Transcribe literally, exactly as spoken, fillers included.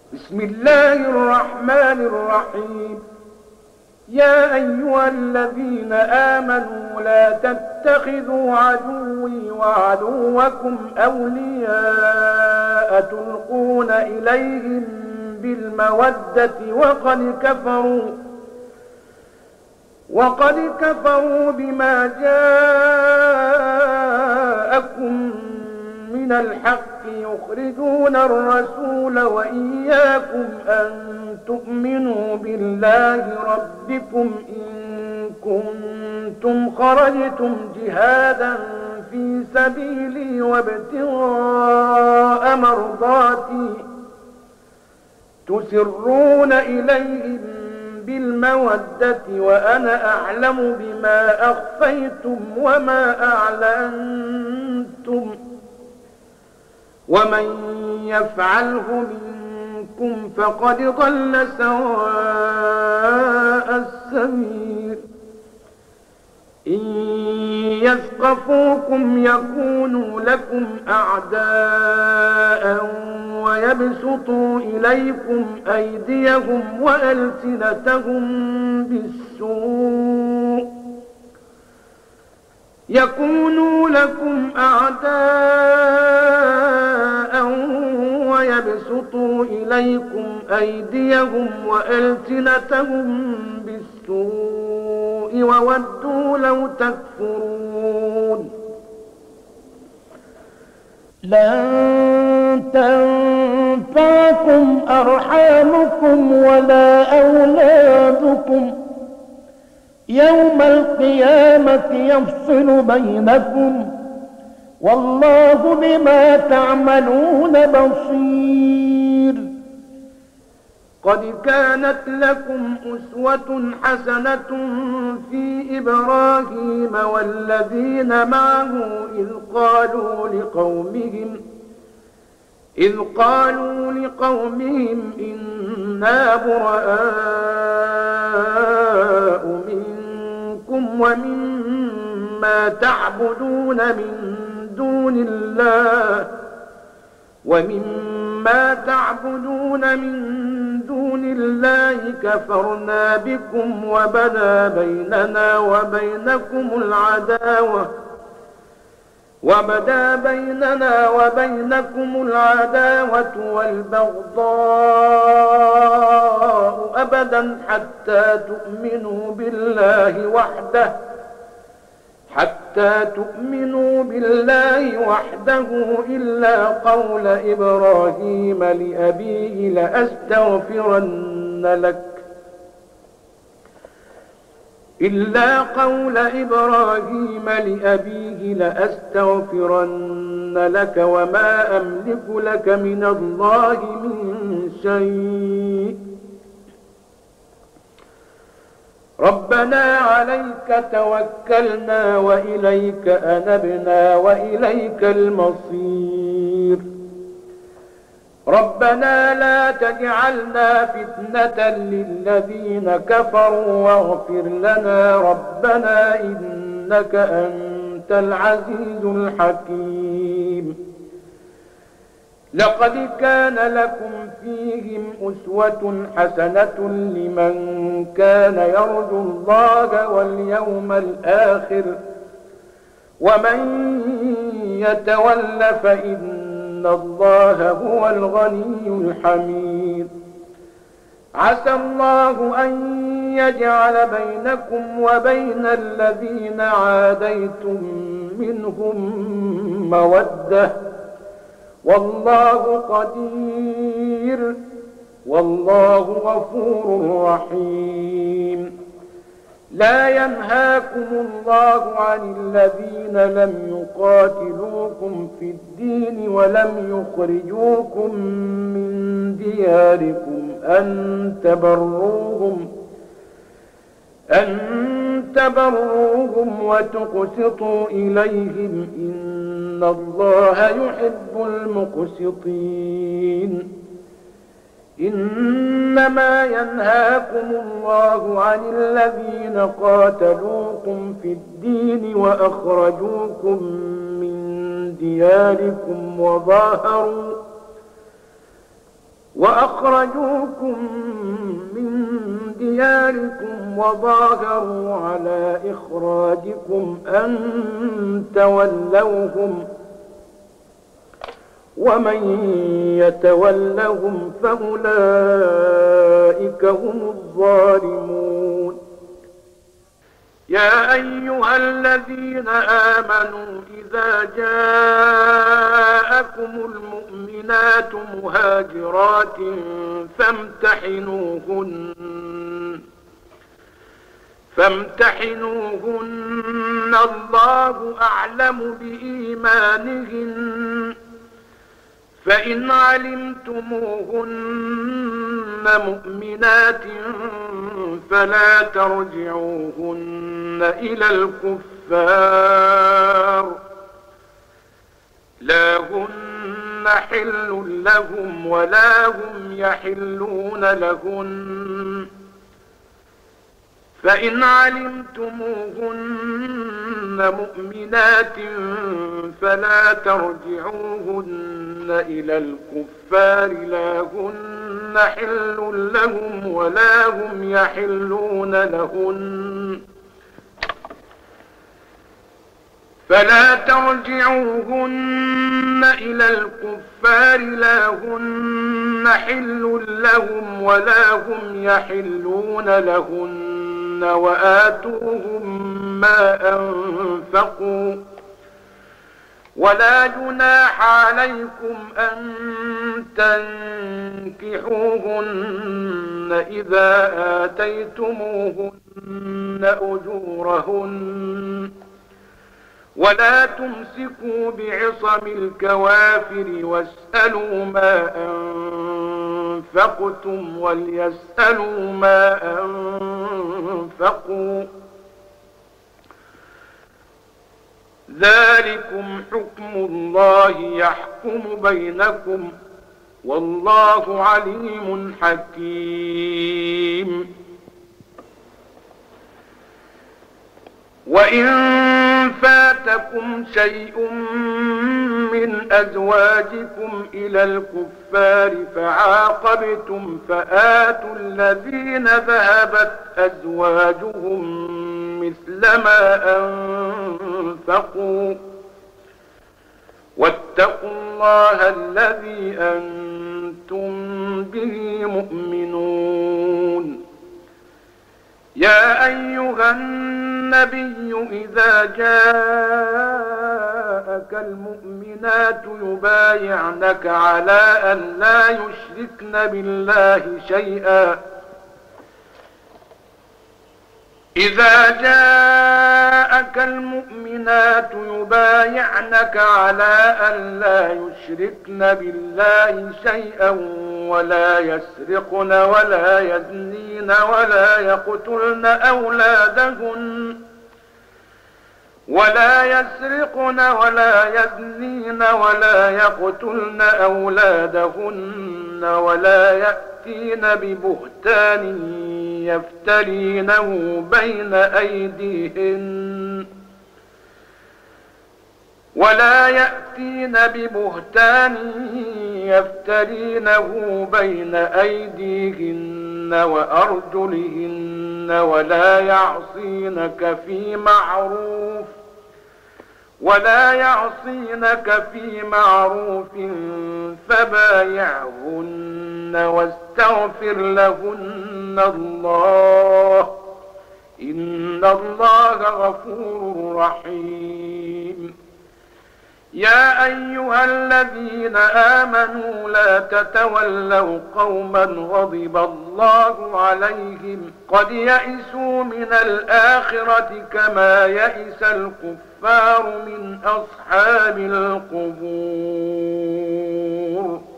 بسم الله الرحمن الرحيم. يا أيها الذين آمنوا لا تتخذوا عدوي وعدوكم أولياء تلقون إليهم بالمودة وقد كفروا وقد كفروا بما جاءكم من الحق يخرجون الرسول وإياكم أن تؤمنوا بالله ربكم إن كنتم خرجتم جهادا في سبيلي وابتغاء مرضاتي تسرون إليهم بالمودة وأنا أعلم بما أخفيتم وما أعلنتم ومن يفعله منكم فقد ضل سواء السبيل. إن يثقفوكم يكونوا لكم أعداء ويبسطوا إليكم أيديهم وألسنتهم بالسوء يكونوا لكم أعداء ويبسطوا إليكم أيديهم وألسنتهم بالسوء وودوا لو تكفرون. لن تنفعكم أرحامكم ولا أولادكم يوم القيامة يفصل بينكم والله بما تعملون بصير. قد كانت لكم أسوة حسنة في إبراهيم والذين معه إذ قالوا لقومهم إذ قالوا لقومهم إنا براء منكم ومما تعبدون من دون الله ومما تعبدون من دون الله كفرنا بكم وبدا بيننا وبينكم العداوة وبدا بيننا وبينكم العداوة والبغضاء أبدا حتى تؤمنوا بالله وحده حتى تؤمنوا بالله وحده إلا قول إبراهيم لأبيه لأستغفرن لك إلا قول إبراهيم لأبيه لأستغفرن لك وما أملك لك من الله من شيء ربنا عليك توكلنا وإليك أنبنا وإليك المصير. ربنا لا تجعلنا فتنة للذين كفروا واغفر لنا ربنا إنك أنت العزيز الحكيم. لقد كان لكم فيهم أسوة حسنة لمن كان يرجو الله واليوم الآخر ومن يتول فإن الله هو الغني الحميد. عسى الله أن يجعل بينكم وبين الذين عاديتم منهم مودة والله قدير والله غفور رحيم. لا ينهاكم الله عن الذين لم يقاتلوكم في الدين ولم يخرجوكم من دياركم أن تبروهم أن تبروهم وتقسطوا إليهم إن الله يحب المقسطين. إنما ينهاكم الله عن الذين قاتلوكم في الدين وأخرجوكم من دياركم وظاهروا وأخرجوكم من دياركم وظاهروا على إخراجكم أن تولوهم ومن يتولهم فأولئك هم الظالمون. يا أيها الذين آمنوا إذا جاءكم المؤمنات مهاجرات فامتحنوهن فامتحنوهن الله أعلم بإيمانهن فإن علمتموهن مؤمنات فلا ترجعوهن إلى الكفار لا هن حل لهم ولا هم يحلون لهن فإن علمتموهن مؤمنات فلا ترجعوهن إلى الكفار لا هن حل لهم ولا هم يحلون لهن فلا ترجعوهن إلى الكفار لا هن حل لهم ولا هم يحلون لهن وآتوهم ما أنفقوا ولا جناح عليكم أن تنكحوهن إذا آتيتموهن أجورهن ولا تمسكوا بعصم الكوافر واسألوا ما أنفقتم وليسألوا ما أنفقوا ذلكم حكم الله يحكم بينكم والله عليم حكيم. وإن فاتكم شيء من أزواجكم إلى الكفار فعاقبتم فآتوا الذين ذهبت أزواجهم مثل ما أنفقوا واتقوا الله الذي أنتم به مؤمنون. يا أيها النبي إذا جاءك المؤمنات يبايعنك على أن لا يشركن بالله شيئا إذا جاءك المؤمنات يبايعنك على أن لا يشركن بالله شيئا ولا يسرقن ولا يزنين ولا يقتلن أولادهن ولا يسرقن ولا يزنين ولا يقتلن أولادهن ولا يأتين ببهتان يفترينه بين أيديهن ولا يأتين ببهتان يفترينه بين أيديهن وأرجلهن ولا يعصينك في معروف ولا يعصينك في معروف فبايعهن واستغفر لهن الله إن الله غفور رحيم. يا أيها الذين آمنوا لا تتولوا قوما غضب الله عليهم قد يئسوا من الآخرة كما يئس الكفار من أصحاب القبور.